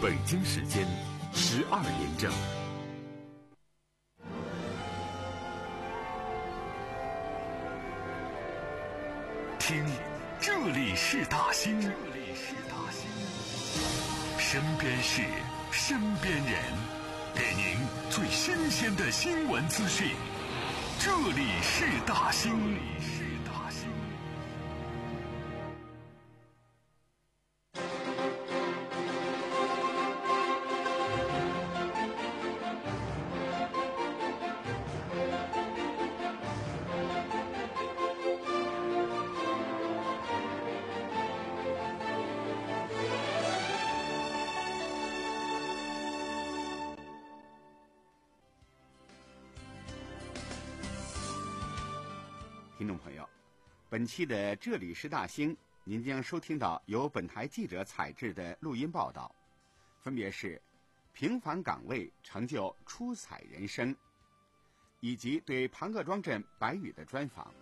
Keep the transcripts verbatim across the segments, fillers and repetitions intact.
北京时间十二点整。听，这里是大兴，这里是大兴，身边事，身边人，给您最新鲜的新闻资讯。这里是大兴，这里是大兴。听众朋友，本期的这里是大兴，您将收听到由本台记者采制的录音报道，分别是平凡岗位成就出彩人生，以及对庞各庄镇白宇的专访。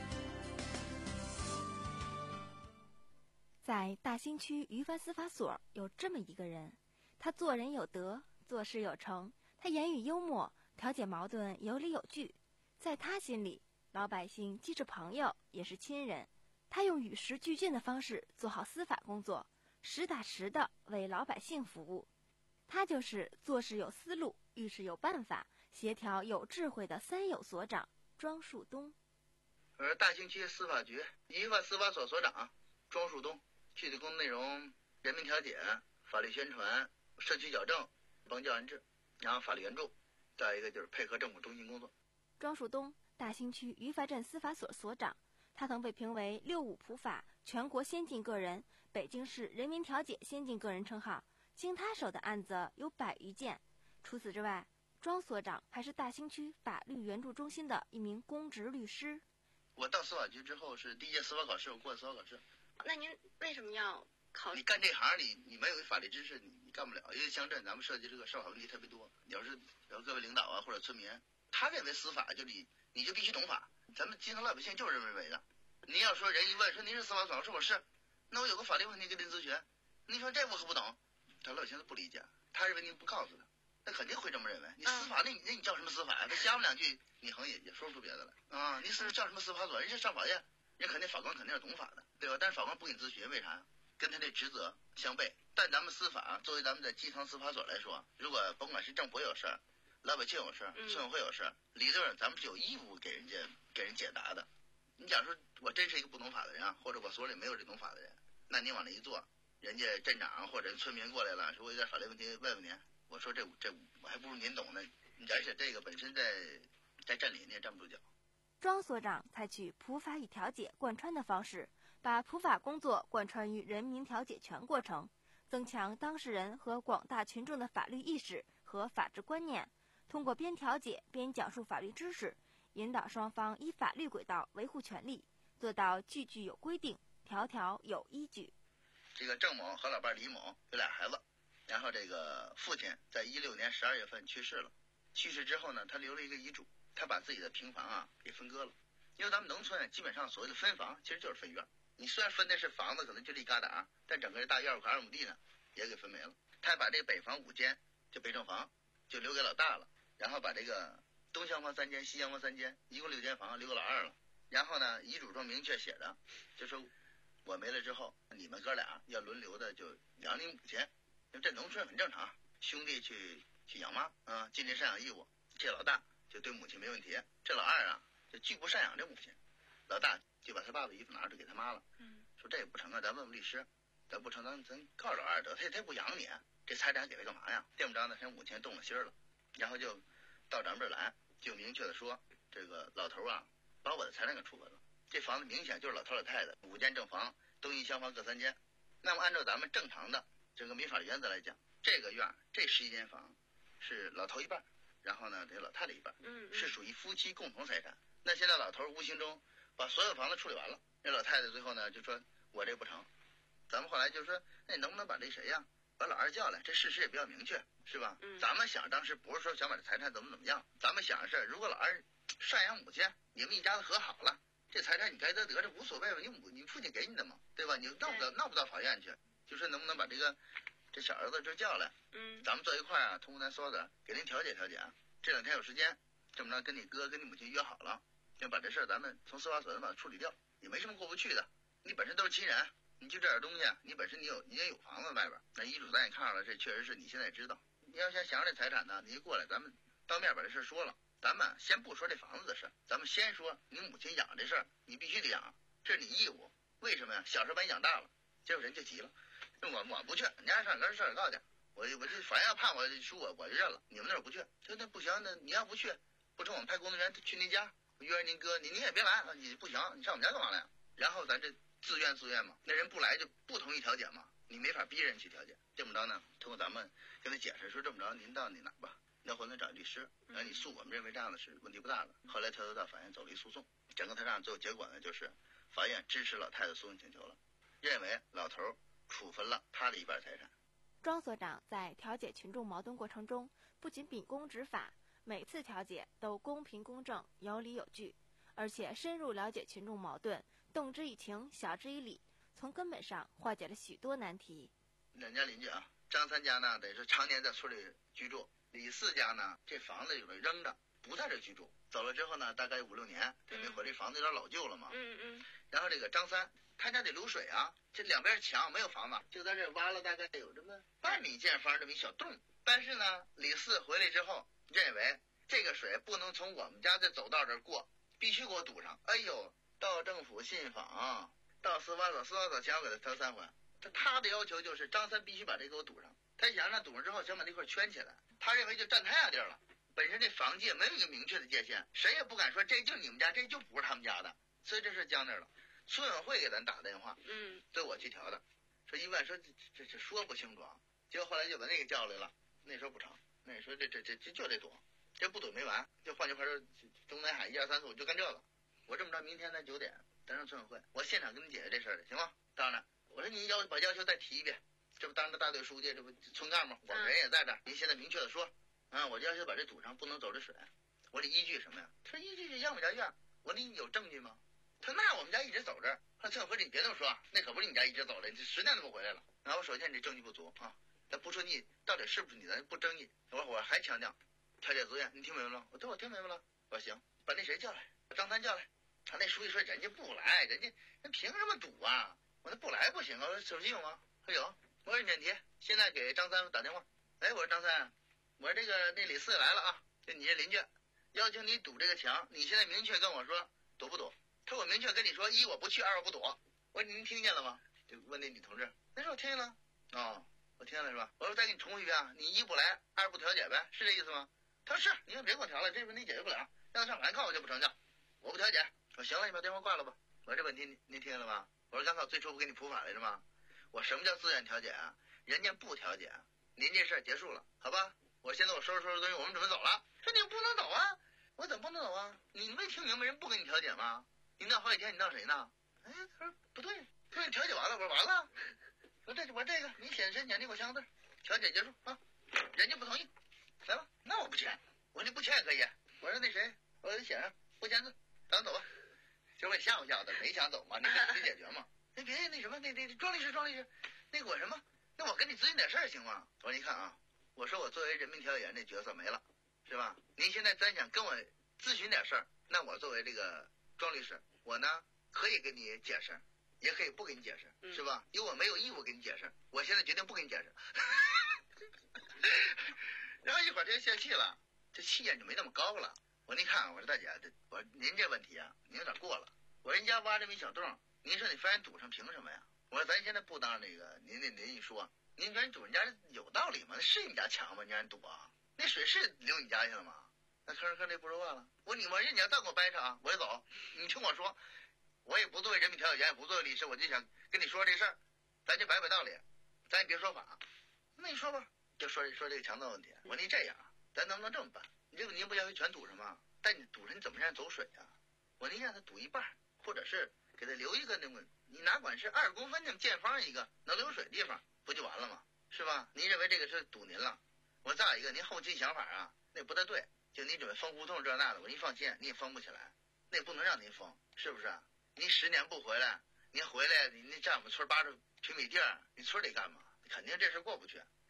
在大兴区于藩司法所有这么一个人，他做人有德，做事有成，他言语幽默，调解矛盾有理有据，在他心里，老百姓既是朋友也是亲人，他用与时俱进的方式做好司法工作，实打实的为老百姓服务。他就是做事有思路，遇事有办法，协调有智慧的三有所长庄树东。 我是大兴区司法局于藩司法所所长庄树东，具体工作内容：人民调解、法律宣传、社区矫正、帮教安治，然后法律援助，再一个就是配合政府中心工作。 庄树东，大兴区于藩镇司法所所长，他曾被评为六五普法全国先进个人、北京市人民调解先进个人称号，经他手的案子有百余件。除此之外，庄所长还是大兴区法律援助中心的一名公职律师。 我到司法局之后是第一届司法考试，我过了司法考试。 那您为什么要考？ 你干这行里，你没有法律知识，你你干不了。因为乡镇咱们涉及这个司法问题特别多，有时有各位领导啊或者村民，他认为司法就你你就必须懂法，咱们基层老百姓就是认为的。你要说人一问说您是司法所，我说我是，那我有个法律问题跟您咨询，您说这我可不懂，他老百姓都不理解，他认为您不告诉他，那肯定会这么认为。你司法那你那你叫什么司法呀？他瞎问两句，你好像也也说不出别的来啊。你是叫什么司法所？人家上法院，人肯定法官肯定是懂法的，对吧？但是法官不给你咨询，为啥呀？跟他这职责相悖。但咱们司法作为咱们的基层司法所来说，如果甭管是政府有事儿，老百姓有事，村委会有事，理论上咱们是有义务给人家给人解答的。你假如说我真是一个不懂法的人啊，或者我所里没有这懂法的人，那你往那一坐，人家镇长或者村民过来了，说我有点法律问题问问您，我说这这我还不如您懂呢。而且这个本身在在镇里你也站不住脚。 庄所长采取普法与调解贯穿的方式，把普法工作贯穿于人民调解全过程，增强当事人和广大群众的法律意识和法治观念，通过边调解边讲述法律知识，引导双方依法律轨道维护权利，做到句句有规定，条条有依据。 这个郑某和老伴李某有俩孩子，然后这个父亲在一六年十二月份去世了。去世之后呢，他留了一个遗嘱，他把自己的平房啊给分割了。因为咱们农村基本上所谓的分房其实就是分院，你虽然分的是房子可能就这一疙瘩，但整个这大院五块二亩地呢也给分没了。他把这北房五间就北正房就留给老大了，然后把这个东厢房三间西厢房三间一共六间房留给老二了。然后呢遗嘱中明确写的就说我没了之后，你们哥俩要轮流的就养你母亲，因为这农村很正常，兄弟去去养妈啊，尽这赡养义务。这老大就对母亲没问题，这老二啊就拒不赡养这母亲，老大就把他爸爸衣服拿出给他妈了，嗯，说这也不成啊，咱问问律师，咱不成咱咱告诉老二得，他他不养你，这财产给他干嘛呀？这么着呢，他母亲动了心了，然后就到咱们这儿来，就明确的说，这个老头啊把我的财产给处分了，这房子明显就是老头老太太，五间正房，东一厢房各三间。那么按照咱们正常的这个民法原则来讲，这个院这十一间房是老头一半，然后呢这老太太一半，嗯，是属于夫妻共同财产。那现在老头无形中把所有房子处理完了，那老太太最后呢就说我这不成，咱们后来就说那你能不能把这谁呀把老二叫来，这事实也比较明确，是吧？嗯，咱们想当时不是说想把这财产怎么怎么样，咱们想的是如果老二赡养母亲，你们一家子和好了，这财产你该得得，这无所谓，你母你父亲给你的嘛，对吧？你闹不到闹不到法院去，就说能不能把这个这小儿子就叫来， 嗯， 咱们坐一块啊，通过咱所长给您调解调解啊。这两天有时间，这么着跟你哥跟你母亲约好了，就把这事儿咱们从司法所把它处理掉，也没什么过不去的。你本身都是亲人，你就这点东西，你本身你有你也有房子外边，那遗嘱咱也看了，这确实是你现在也知道。你要想想这财产呢，你一过来，咱们当面把这事说了。咱们先不说这房子的事，咱们先说你母亲养这事儿，你必须得养，这是你义务。为什么呀？小时候把你养大了，结果人就急了，我我不去，你家上跟上告去，我我就法院要判我输我我就认了，你们那儿不去，那那不行，那你要不去，不成我们派工作人员去您家，约着您哥，你你也别来，你不行，你上我们家干嘛来？然后咱这自愿自愿嘛，那人不来就不同意调解嘛，你没法逼人去调解。这么着呢，通过咱们跟他解释说，这么着您到你哪吧，要回头找律师，然后你诉，我们认为这样的是问题不大的。后来他都到法院走了一诉讼，整个他这样最后结果呢，就是法院支持老太太诉讼请求了，认为老头处分了他的一半财产。 庄所长在调解群众矛盾过程中，不仅秉公执法，每次调解都公平公正、有理有据，而且深入了解群众矛盾，动之以情，晓之以理，从根本上化解了许多难题。 两家邻居啊，张三家呢得是常年在村里居住，李四家呢这房子有人扔着，不在这居住，走了之后呢，大概五六年也没回，这房子有点老旧了嘛。 嗯嗯。 然后这个张三他家得流水啊，这两边墙没有房子，就在这挖了大概有这么半米见方这么一小洞。但是呢，李四回来之后认为这个水不能从我们家这走道这儿过，必须给我堵上。哎呦，到政府信访，到司法所，司法所前我给他调三回。他他的要求就是张三必须把这给我堵上。他想让堵上之后，想把那块圈起来。他认为就占他家地儿了。本身这房界没有一个明确的界限，谁也不敢说这就是你们家，这就不是他们家的，所以这事僵那儿了。村委会给咱打电话， 嗯， 对我去调的，说一问说这这这说不清楚啊。结果后来就把那个叫来了，那时候不成，那说这这这这就得堵，这不堵没完，就换句话说，中南海一二三四五就干这个。我这么着，明天咱九点咱上村委会，我现场跟你解决这事儿的，行吗？当然，我说你要把要求再提一遍，这不当着大队书记，这不村干部，我们人也在这儿，您现在明确的说，啊，我就要求把这堵上，不能走这水。我这依据什么呀？他说依据是要我们家院。我说你有证据吗？他说那我们家一直走这儿。他说村委会你别这么说，那可不是你家一直走了，你十年都不回来了。然后我首先你这证据不足啊，咱不说你到底是不是你，咱不争议。我说我还强调调解自愿，你听明白了？我说我听明白了。我说行，把那谁叫来，把张三叫来。他那书记说人家不来，人家人凭什么堵啊？我说不来不行啊。我说手机有吗？他有。我说免提，现在给张三打电话。哎，我说张三，我说这个那李四来了啊，就你这邻居，要求你堵这个墙，你现在明确跟我说堵不堵？他说我明确跟你说，一我不去，二我不堵。我说您听见了吗？就问那女同志，那说我听见了。哦，我听见了是吧？我说再给你重复一遍啊，你一不来，二不调解呗，是这意思吗？他说是，你可别给我调了，这问题解决不了，让他上法院告我就不成就，我不调解。我说行了，你把电话挂了吧。我说这问题您您听见了吧？我说刚才最初不给你普法来着吗？我什么叫自愿调解啊？人家不调解，您这事儿结束了，好吧？我现在我收拾收拾东西，我们准备走了。说你不能走啊！我怎么不能走啊？你没听明白人不跟你调解吗？你闹好几天，你闹谁呢？哎，他说不对，他说你调解完了，我说完了。我说这我说这个你写申请，你给我签个字，调解结束啊。人家不同意，来吧，那我不签。我说你不签也可以。我说那谁，我给写上不签字，咱走吧。就给吓唬吓唬的，没想走嘛，你跟你解决嘛。那别那什么，那那庄律师，庄律师，那个我什么？那我跟你咨询点事儿行吗？我说你看啊，我说我作为人民调解员这角色没了，是吧？您现在咱想跟我咨询点事儿，那我作为这个庄律师，我呢可以跟你解释，也可以不跟你解释，是吧？因为我没有义务跟你解释，我现在决定不跟你解释。然后一会儿他就泄气了，这气焰就没那么高了。我说您看，我说大姐，这我说您这问题啊，您有点过了。我说人家挖这么一小洞，您说你非然堵上，凭什么呀？我说咱现在不当这个，您那您一说，您说你堵人家有道理吗？那是你家墙吗？你让人堵啊？那水是流你家去了吗？那吭哧吭哧不说话了。我说你我说你要再给我掰扯啊，我就走。你听我说，我也不作为人民调解员，也不作为律师，我就想跟你说这事儿，咱就摆摆道理，咱也别说法。那你说吧，就说说这个墙的问题。我说您这样，咱能不能这么办？你这个您不要求全堵上吗？但你堵上你怎么让人走水啊？我说您让他堵一半，或者是给他留一个那么，你哪管是二公分那么见方一个能流水的地方，不就完了吗？是吧？您认为这个是堵您了？我说再一个，您后期想法啊，那不太对。就你准备封胡同这那的，我说您放心，你也封不起来，那也不能让您封，是不是？您十年不回来，您回来，您占我们村八十平米地儿，你村里干嘛？肯定这事过不去。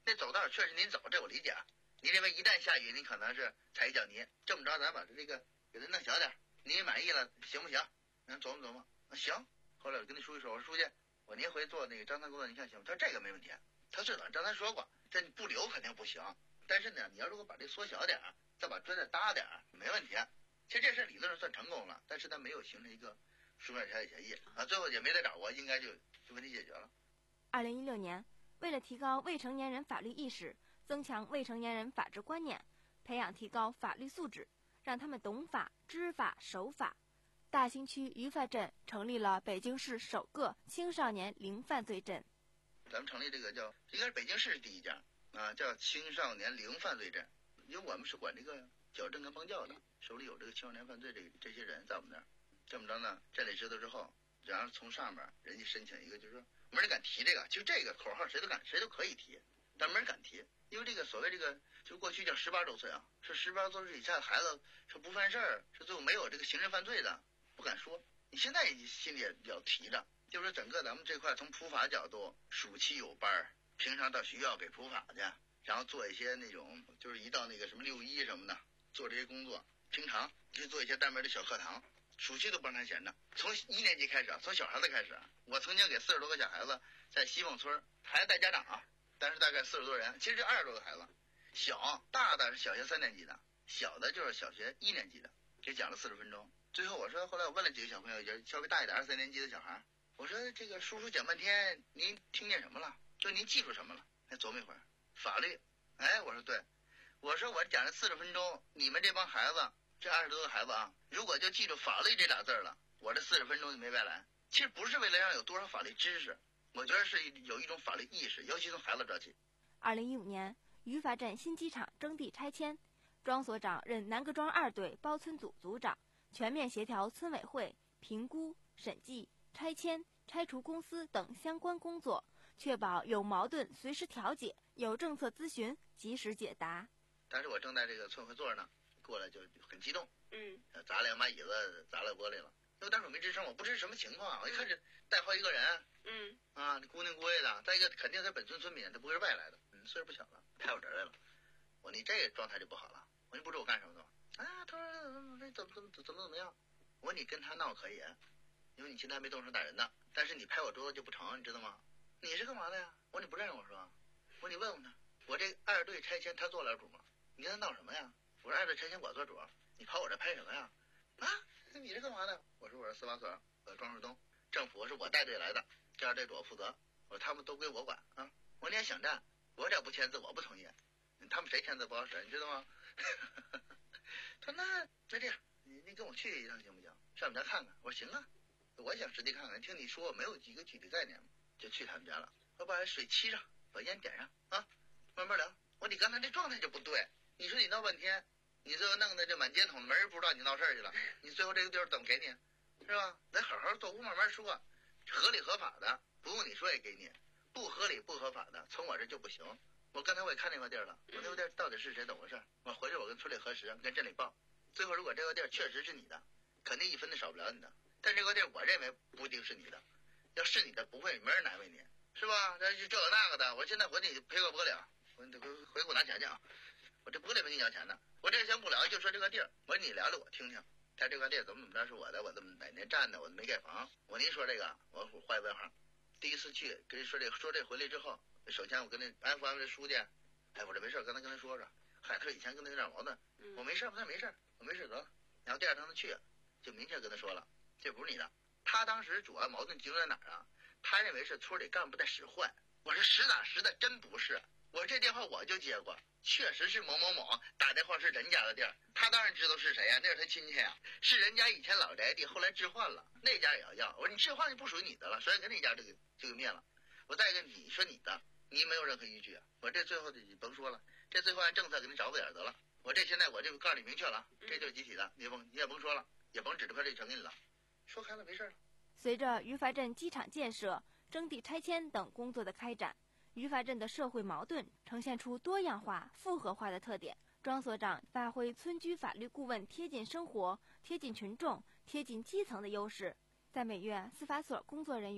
那走道确实您走，这我理解。你认为一旦下雨，你可能是踩一脚泥，这么着咱把这个给它弄小点，你满意了行不行？咱琢磨琢磨，啊行。后来我跟那书记说，我说书记，我您回做那个张三工作，你看行吗？他说这个没问题。他最早张三说过，这不留肯定不行，但是呢，你要如果把这缩小点，再把砖再搭点，没问题。其实这事理论上算成功了，但是他没有形成一个书面调解协议啊，最后也没得找我，应该就就问题解决了。 二零一六年，为了提高未成年人法律意识，增强未成年人法治观念，培养提高法律素质，让他们懂法、知法、守法，大兴区于发镇成立了北京市首个青少年零犯罪镇。 咱们成立这个叫，应该是北京市第一家啊，叫青少年零犯罪镇，因为我们是管这个矫正跟帮教的，手里有这个青少年犯罪这这些人在我们那儿。这么着呢，镇里知道之后，然后从上面人家申请一个，就是说没人敢提这个，其实这个口号谁都敢，谁都可以提，但没人敢提，因为这个所谓这个，就过去叫十八周岁啊，是十八周岁以下的孩子是不犯事儿，是最后没有这个刑事犯罪的，不敢说。你现在心里也要提着。就是整个咱们这块从普法角度，暑期有班，平常到学校给普法去，然后做一些那种就是一到那个什么六一什么的做这些工作，平常就做一些单门的小课堂，暑期都不让闲着。从一年级开始，从小孩子开始，我曾经给四十多个小孩子在西凤村，孩子带家长啊，但是大概四十多人，其实二十多个孩子，小大的是小学三年级的，小的就是小学一年级的，给讲了四十分钟。最后我说，后来我问了几个小朋友，也稍微大一点，二三年级的小孩。我说这个叔叔讲半天，您听见什么了？就您记住什么了？还琢磨一会儿，法律。哎，我说对，我说我讲了四十分钟，你们这帮孩子，这二十多个孩子啊，如果就记住法律这俩字了，我这四十分钟就没白来。其实不是为了让有多少法律知识，我觉得是有一种法律意识，尤其从孩子做起。 二零一五年，于发镇新机场征地拆迁，庄所长任南各庄二队包村组组长，全面协调村委会评估审计。拆迁、拆除公司等相关工作，确保有矛盾随时调解，有政策咨询及时解答。 当时我正在这个村会座呢，过来就很激动， 嗯， 砸两把椅子，砸了玻璃了。因为当时我没吱声，我不知什么情况啊。我一看这带好几个人， 嗯， 啊，姑娘姑爷的，再一个肯定是本村村民，他不会是外来的，嗯，岁数不小了，派我这儿来了。我说你这个状态就不好了，我说你不知我干什么的吗？啊，他说怎么怎么怎么怎么怎么样？我说你跟他闹可以。因为你现在还没动手打人呢，但是你拍我桌子就不成，你知道吗？你是干嘛的呀？我说你不认识我是吧？我说你问问他，我这二队拆迁他做了主吗？你跟他闹什么呀？我说二队拆迁我做主，你跑我这拍什么呀？啊，你是干嘛的？我说我是司法所，我庄树东，政府是我带队来的，这二队主我负责，我说他们都归我管啊。我说你也想战，我这不签字我不同意，他们谁签字不好使，你知道吗？他说那那这样，你你跟我去一趟行不行？上我们家看看。我说行啊。我想实地看看，听你说没有几个具体概念，就去他们家了。我把水沏上，把烟点上啊，慢慢聊。我说你刚才这状态就不对，你说你闹半天，你最后弄得这满街捅的，没人不知道你闹事儿去了，你最后这个地儿怎么给你，是吧？咱好好坐屋慢慢说，合理合法的不用你说也给你，不合理不合法的从我这就不行。我刚才我也看那块地儿了，我那块地儿到底是谁怎么回事？我回去我跟村里核实，跟镇里报。最后如果这块地儿确实是你的，肯定一分都少不了你的。但这块地儿我认为不一定是你的，要是你的不会没人难为你，是吧？这这个那个的，我现在我得赔个玻璃啊，我得回给我拿钱去啊，我这玻璃没给你要钱的，我这先不聊，就说这个地儿，我说你聊聊我听听，他这块地儿怎么怎么着是我的，我怎么哪年占的，我没盖房，我您说这个，我画一问号。第一次去跟人说这说这回来之后，首先我跟那安抚安抚这书记，哎，我这没事，刚才跟他说说，嗨，他说以前跟他有点矛盾，我没事，我说没事，我没事得了。然后第二趟他去，就明确跟他说了。这不是你的，他当时主要矛盾集中在哪儿啊？他认为是村里干部在使坏。我说实打实的，真不是。我说这电话我就接过，确实是某某某打电话是人家的地儿，他当然知道是谁呀、啊，那是他亲戚呀、啊，是人家以前老宅地，后来置换了，那家也要要。我说你置换就不属于你的了，所以跟那家这个就给灭了。我再一个你说你的，你没有任何依据啊。我这最后就甭说了，这最后按政策给你找个点得了。我这现在我就告诉你明确了，这就是集体的，你甭你也甭说了，也甭指着块地全给你了。说开了没事了。 随着于发镇机场建设、征地拆迁等工作的开展，于发镇的社会矛盾呈现出多样化、复合化的特点。庄所长发挥村居法律顾问贴近生活、贴近群众、贴近基层的优势，在每月司法所工作人员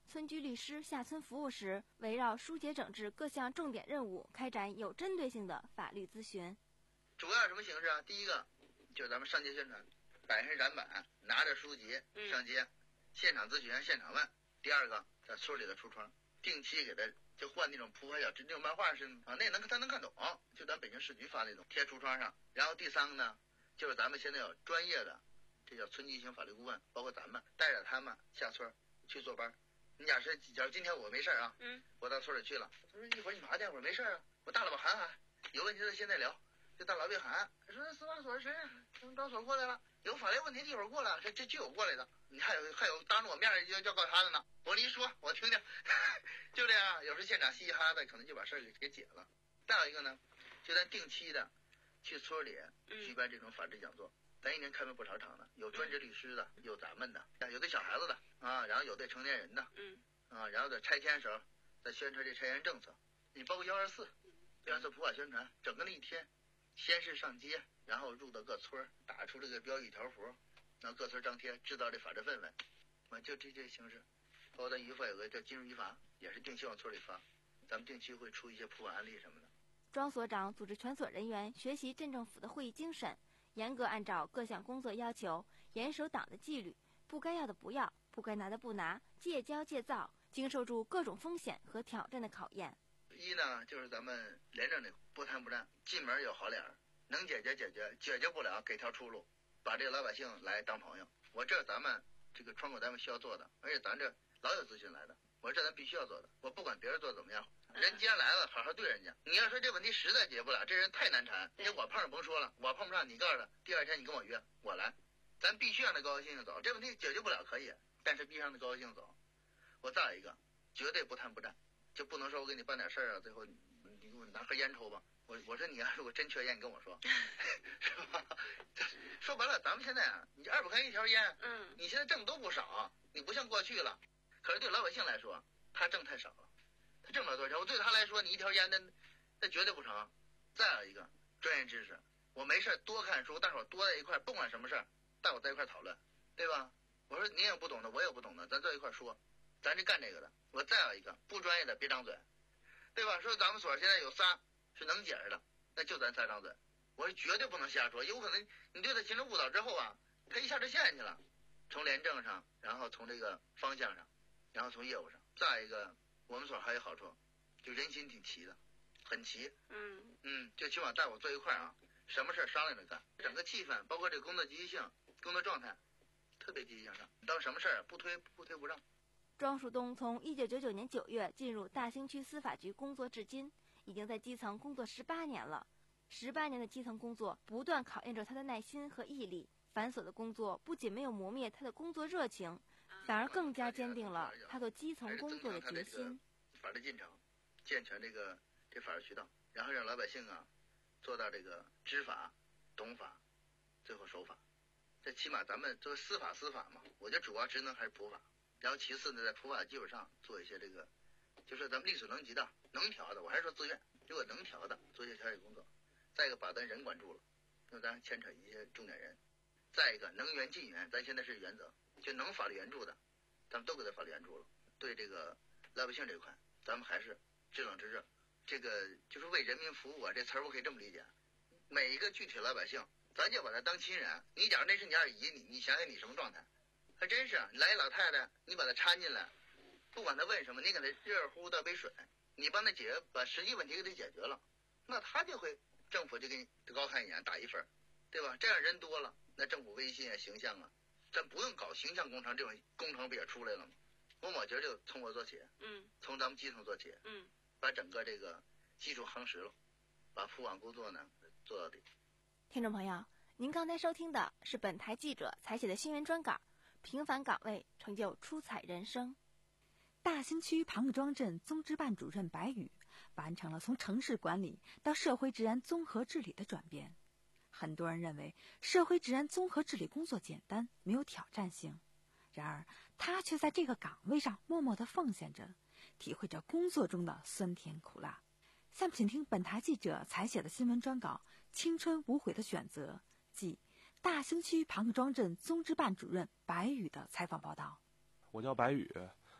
村居律师下村服务时，围绕疏解整治各项重点任务，开展有针对性的法律咨询。 主要什么形式啊？第一个就是咱们上街宣传，摆上展板，拿着书籍上街，嗯、现场咨询，现场问。第二个，在村里的橱窗，定期给他就换那种扑克小那种漫画似的啊，那能他能看懂，就咱北京市局发那种贴橱窗上。然后第三个呢，就是咱们现在有专业的，这叫村级型法律顾问，包括咱们带着他们下村去做班。你假设，假如今天我没事啊，嗯，我到村里去了，他说一会儿你干啥去？我说没事啊，我大喇叭喊喊，有问题的现在聊。就大老别喊，说司法所谁呀？从招所过来了，有法律问题一会儿过来，这这就有过来的，你还有还有当着我面要要告他的呢。我一说，我听听，就这样，有时现场嘻嘻哈哈的，可能就把事儿给给解了。再有一个呢，就咱定期的去村里举办这种法制讲座，咱一年开门不少场的，有专职律师的，有咱们的，有对小孩子的啊，然后有对成年人的，嗯啊，然后在拆迁时候在宣传这拆迁政策，你包括幺二四，幺二四普法宣传，整个那一天。先是上街，然后入到各村，打出这个标语条幅，然后各村张贴，制造这法治氛围，啊，就这些形式。包括咱渔法有个叫金融渔法，也是定期往村里发，咱们定期会出一些普法案例什么的。 庄所长组织全所人员学习镇政府的会议精神，严格按照各项工作要求，严守党的纪律，不该要的不要，不该拿的不拿，戒骄戒躁，经受住各种风险和挑战的考验。 一呢，就是咱们廉政的不贪不占，进门有好脸，能解决解决，解决不了给条出路，把这个老百姓来当朋友。我这是咱们这个窗口单位需要做的，而且咱这老有咨询来的，我这咱必须要做的。我不管别人做怎么样，人既然来了，好好对人家。你要说这问题实在解不了，这人太难缠，你我碰上甭说了，我碰不上你告诉他，第二天你跟我约，我来，咱必须让他高高兴兴走。这问题解决不了可以，但是必须让他高高兴兴走。我再有一个，绝对不贪不占。就不能说我给你办点事儿啊，最后你你给我拿盒烟抽吧。我我说你要如果真缺烟，你跟我说，是吧？说白了，咱们现在啊，你二百块钱一条烟，嗯，你现在挣都不少，你不像过去了。可是对老百姓来说，他挣太少了，他挣不了多少钱。我对他来说，你一条烟那那绝对不成。再有一个专业知识，我没事多看书，大伙多在一块，不管什么事儿，大伙在一块讨论，对吧？我说你也有不懂的，我也有不懂的，咱在一块说。咱是干这个的，我再有一个不专业的别张嘴，对吧？说咱们所现在有仨是能解释的，那就咱仨张嘴。我是绝对不能瞎说，有可能你对他形成误导之后啊，他一下就陷进去了，从廉政上，然后从这个方向上，然后从业务上。再一个，我们所还有好处，就人心挺齐的，很齐。嗯嗯，就起码带我坐一块啊，什么事儿商量着干，整个气氛，包括这工作积极性、工作状态，特别积极向上。当什么事儿不推不推不让。 庄树东从一九九九年九月进入大兴区司法局工作至今，已经在基层工作十八年了。十八年的基层工作不断考验着他的耐心和毅力，繁琐的工作不仅没有磨灭他的工作热情，反而更加坚定了他做基层工作的决心。 法律进程，健全这个这法律渠道，然后让老百姓啊做到这个知法、懂法，最后守法。这起码咱们作为司法司法嘛，我觉得主要职能还是普法。然后其次呢，在普法基础上做一些这个，就是咱们力所能及的、能调的，我还是说自愿，如果能调的，做一些调解工作。再一个，把咱人管住了，因为咱牵扯一些重点人。再一个，能援尽援，咱现在是原则，就能法律援助的，咱们都给他法律援助了。对这个老百姓这块，咱们还是知冷知热，这个就是为人民服务啊，这词儿我可以这么理解。每一个具体老百姓，咱就把他当亲人。你假如那是你二姨，你你想想你什么状态？还真是，来一老太太，你把她搀进来，不管她问什么，你给她热乎乎倒杯水，你帮她解决，把实际问题给她解决了，那她就会政府就给你高看一眼，打一分，对吧？这样人多了，那政府威信啊、形象啊，咱不用搞形象工程，这种工程不也出来了吗？我我觉得就从我做起，嗯，从咱们基层做起，嗯，把整个这个基础夯实了，把普网工作呢做到底。 听众朋友，您刚才收听的是本台记者采写的新闻专稿。平凡岗位，成就出彩人生。 大兴区庞各庄镇综支办主任白宇完成了从城市管理到社会治安综合治理的转变。很多人认为社会治安综合治理工作简单，没有挑战性，然而他却在这个岗位上默默地奉献着，体会着工作中的酸甜苦辣。下面请听本台记者采写的新闻专稿《青春无悔的选择》，即大兴区庞各庄镇综支办主任白宇的采访报道。 我叫白宇，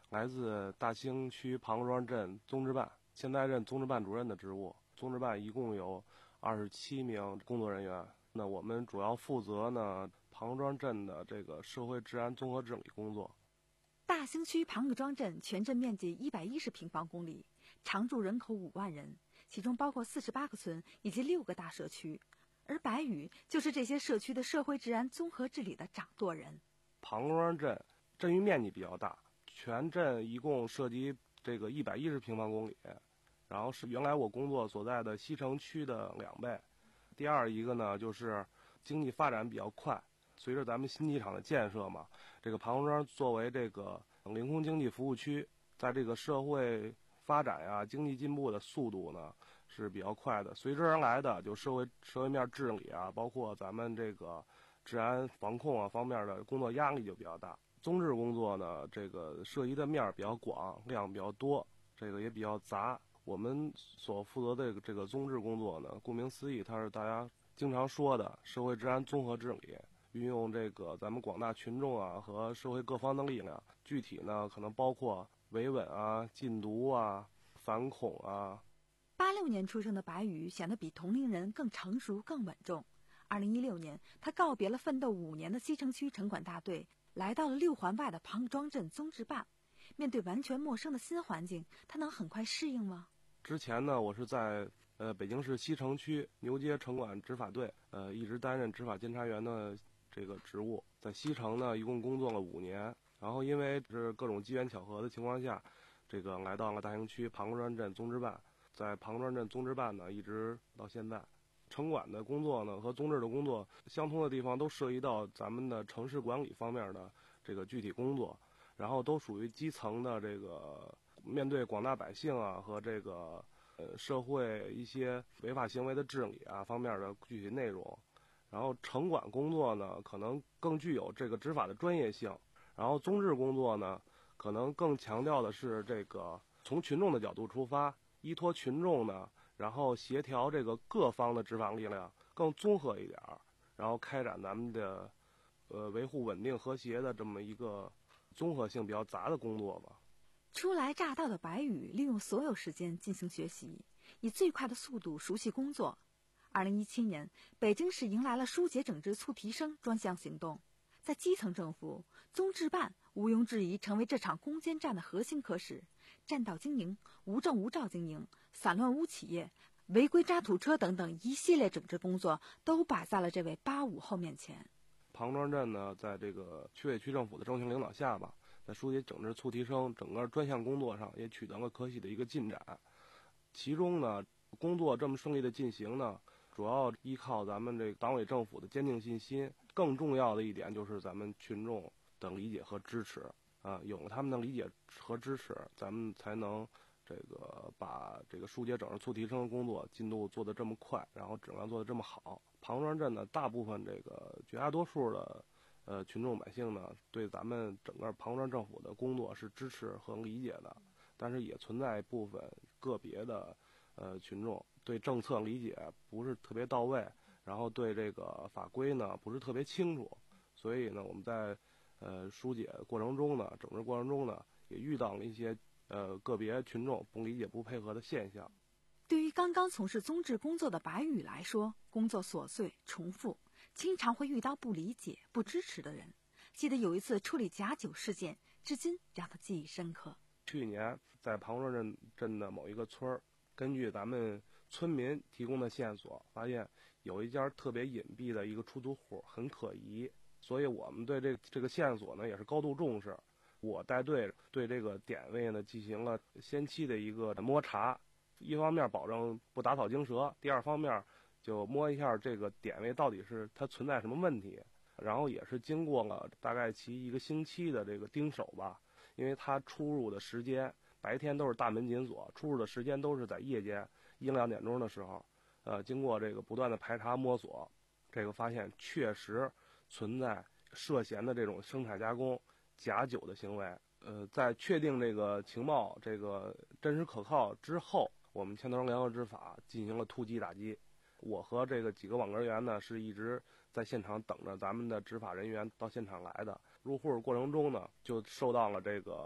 来自大兴区庞各庄镇综治办，现在任综治办主任的职务。综治办一共有二十七名工作人员，那我们主要负责呢庞各庄镇的这个社会治安综合治理工作。 大兴区庞各庄镇全镇面积一百一十平方公里，常住人口五万人，其中包括四十八个村以及六个大社区。而白宇就是这些社区的社会治安综合治理的掌舵人。 庞各庄镇镇域面积比较大，全镇一共涉及这个一百一十平方公里，然后是原来我工作所在的西城区的两倍。第二一个呢，就是经济发展比较快，随着咱们新机场的建设嘛，这个庞各庄作为这个领空经济服务区，在这个社会发展呀、经济进步的速度呢是比较快的，随之而来的就社会社会面治理啊，包括咱们这个治安防控啊方面的工作压力就比较大。综治工作呢，这个涉及的面比较广，量比较多，这个也比较杂。我们所负责的这个综治工作呢，顾名思义，它是大家经常说的社会治安综合治理，运用这个咱们广大群众啊和社会各方的力量，具体呢可能包括维稳啊、禁毒啊、反恐啊。 八六年出生的白宇显得比同龄人更成熟、更稳重。二零一六年，他告别了奋斗五年的西城区城管大队，来到了六环外的庞各庄镇综治办。面对完全陌生的新环境，他能很快适应吗？ 之前呢，我是在呃北京市西城区牛街城管执法队，呃一直担任执法监察员的这个职务，在西城呢一共工作了五年，然后因为是各种机缘巧合的情况下，这个来到了大兴区庞各庄镇综治办，在庞各庄镇综治办呢一直到现在。城管的工作呢和综治的工作相通的地方都涉及到咱们的城市管理方面的这个具体工作，然后都属于基层的这个面对广大百姓啊和这个呃社会一些违法行为的治理啊方面的具体内容。然后城管工作呢可能更具有这个执法的专业性，然后综治工作呢可能更强调的是这个从群众的角度出发，依托群众呢，然后协调这个各方的执法力量，更综合一点，然后开展咱们的呃维护稳定和谐的这么一个综合性比较杂的工作吧。 初来乍到的白宇利用所有时间进行学习，以最快的速度熟悉工作。二零一七年，北京市迎来了疏解整治促提升专项行动，在基层政府，综治办毋庸置疑成为这场攻坚战的核心科室。占道经营、无证无照经营、散乱污企业、违规渣土车等等一系列整治工作都摆在了这位八五后面前。 庞庄镇呢，在这个区委区政府的政训领导下吧，在疏解整治促提升整个专项工作上也取得了可喜的一个进展。其中呢，工作这么顺利的进行呢，主要依靠咱们这个党委政府的坚定信心，更重要的一点就是咱们群众的理解和支持啊，有了他们的理解和支持，咱们才能这个把这个疏解整治促提升的工作进度做得这么快，然后质量做得这么好。庞庄镇呢，大部分这个绝大多数的呃群众百姓呢，对咱们整个庞庄政府的工作是支持和理解的，但是也存在部分个别的呃群众对政策理解不是特别到位，然后对这个法规呢不是特别清楚，所以呢我们在呃疏解过程中呢，整治过程中呢，也遇到了一些呃个别群众不理解不配合的现象。 对于刚刚从事综治工作的白宇来说，工作琐碎重复，经常会遇到不理解不支持的人。记得有一次处理假酒事件，至今让他记忆深刻。 去年在庞庄镇镇的某一个村儿，根据咱们村民提供的线索，发现有一家特别隐蔽的一个出租户很可疑，所以我们对这这个线索呢也是高度重视。我带队对这个点位呢进行了先期的一个摸查，一方面保证不打草惊蛇，第二方面就摸一下这个点位到底是它存在什么问题。然后也是经过了大概其一个星期的这个盯守吧，因为它出入的时间白天都是大门紧锁，出入的时间都是在夜间一两点钟的时候，呃，经过这个不断的排查摸索，这个发现确实存在涉嫌的这种生产加工假酒的行为。呃，在确定这个情报这个真实可靠之后，我们牵头联合执法进行了突击打击。我和这个几个网格员呢是一直在现场等着咱们的执法人员到现场来的。入户过程中呢，就受到了这个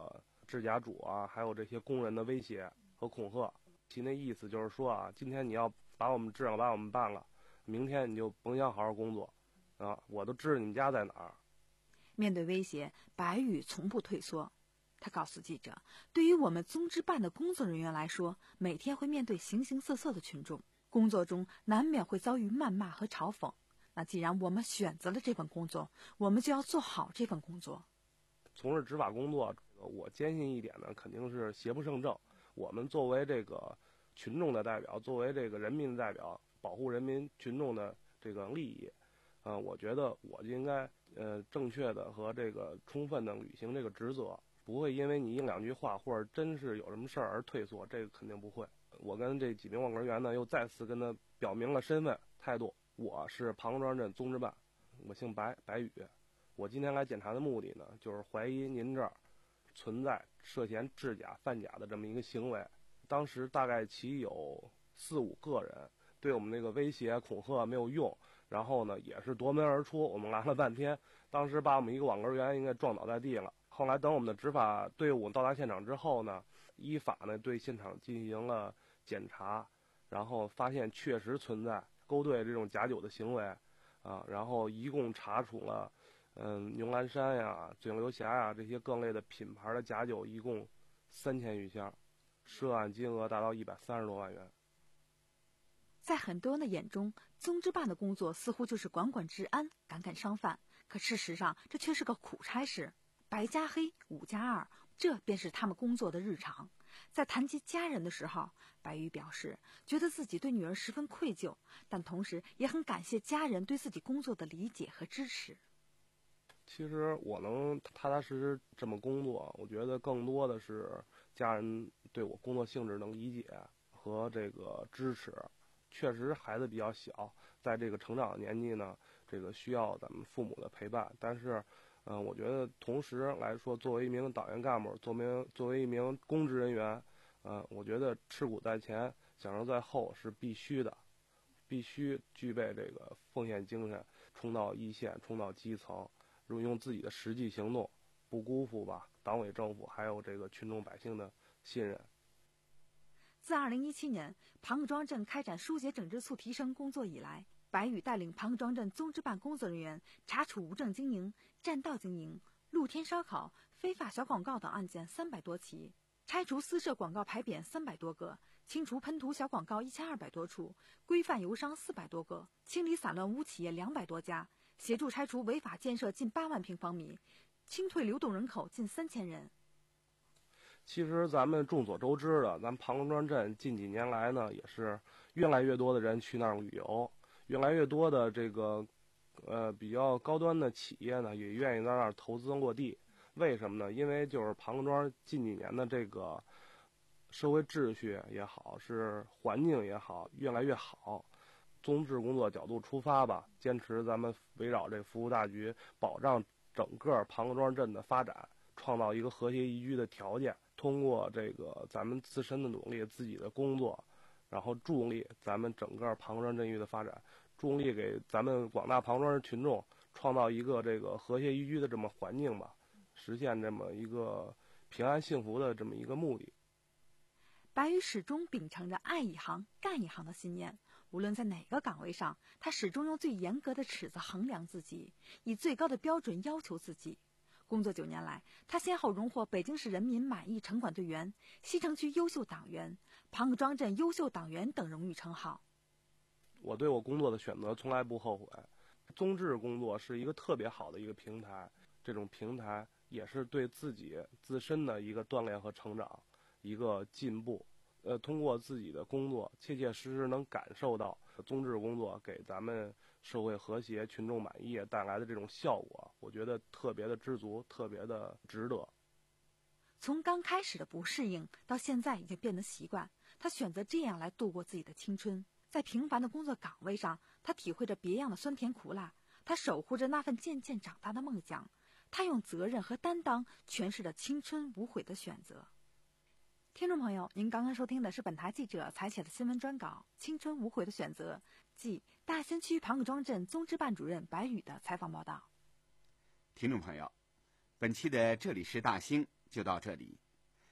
制甲主啊，还有这些工人的威胁和恐吓。其那意思就是说啊，今天你要把我们治了，把我们办了，明天你就甭想好好工作啊！我都知道你们家在哪儿。 面对威胁，白宇从不退缩。他告诉记者，对于我们综支办的工作人员来说，每天会面对形形色色的群众，工作中难免会遭遇谩骂和嘲讽。那既然我们选择了这份工作，我们就要做好这份工作。 从事执法工作，我坚信一点呢，肯定是邪不胜正。我们作为这个群众的代表，作为这个人民的代表，保护人民群众的这个利益，呃，我觉得我就应该呃正确的和这个充分的履行这个职责，不会因为你一两句话或者真是有什么事儿而退缩，这个肯定不会。我跟这几名网格员呢，又再次跟他表明了身份态度，我是庞各庄镇综支办，我姓白，白宇。我今天来检查的目的呢，就是怀疑您这儿存在涉嫌制假贩假的这么一个行为。当时大概其有四五个人，对我们那个威胁恐吓没有用，然后呢也是夺门而出，我们来了半天，当时把我们一个网格员应该撞倒在地了。后来等我们的执法队伍到达现场之后呢，依法呢对现场进行了检查，然后发现确实存在勾兑这种假酒的行为啊，然后一共查处了嗯牛栏山呀、嘴流峡呀这些各类的品牌的假酒，一共三千余箱，涉案金额达到一百三十多万元。 在很多人的眼中，综支办的工作似乎就是管管治安、赶赶商贩，可事实上这却是个苦差事。白加黑，五加二，这便是他们工作的日常。在谈及家人的时候，白宇表示觉得自己对女儿十分愧疚，但同时也很感谢家人对自己工作的理解和支持。 其实我能踏踏实实这么工作，我觉得更多的是家人对我工作性质的理解和这个支持。确实孩子比较小，在这个成长的年纪呢，这个需要咱们父母的陪伴。但是，嗯、呃，我觉得同时来说，作为一名党员干部，作为作为一名公职人员，呃，我觉得吃苦在前，享受在后是必须的，必须具备这个奉献精神，冲到一线，冲到基层，用自己的实际行动，不辜负吧党委政府还有这个群众百姓的信任。 自二零一七年庞各庄镇开展疏解整治促提升工作以来，白宇带领庞各庄镇综支办工作人员查处无证经营、占道经营、露天烧烤、非法小广告等案件三百多起，拆除私设广告牌匾三百多个，清除喷涂小广告一千二百多处，规范油商四百多个，清理散乱污企业两百多家，协助拆除违法建设近八万平方米，清退流动人口近三千人。 其实咱们众所周知的，咱庞各庄镇近几年来呢，也是越来越多的人去那儿旅游，越来越多的这个呃比较高端的企业呢，也愿意在那儿投资落地。为什么呢？因为就是庞各庄近几年的这个社会秩序也好，是环境也好，越来越好。综治工作角度出发吧，坚持咱们围绕这服务大局，保障整个庞各庄镇的发展，创造一个和谐宜居的条件。通过这个咱们自身的努力，自己的工作，然后助力咱们整个庞各庄镇域的发展，助力给咱们广大庞各庄群众创造一个这个和谐宜居的这么环境吧，实现这么一个平安幸福的这么一个目的。 白宇始终秉承着爱一行干一行的信念，无论在哪个岗位上，他始终用最严格的尺子衡量自己，以最高的标准要求自己。工作九年来，他先后荣获北京市人民满意城管队员、西城区优秀党员、庞各庄镇优秀党员等荣誉称号。 我对我工作的选择从来不后悔。综治工作是一个特别好的一个平台，这种平台也是对自己自身的一个锻炼和成长，一个进步。呃，通过自己的工作，切切实实能感受到综治工作给咱们社会和谐、群众满意带来的这种效果，我觉得特别的知足，特别的值得。 从刚开始的不适应，到现在已经变得习惯，他选择这样来度过自己的青春。在平凡的工作岗位上，他体会着别样的酸甜苦辣，他守护着那份渐渐长大的梦想，他用责任和担当诠释着青春无悔的选择。听众朋友，您刚刚收听的是本台记者采写的新闻专稿《青春无悔的选择》，即大兴区庞各庄镇综支办主任白宇的采访报道。 听众朋友，本期的这里是大兴就到这里，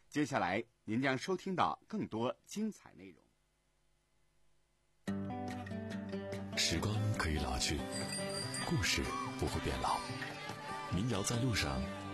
接下来您将收听到更多精彩内容。 时光可以老去，故事不会变老。民谣在路上，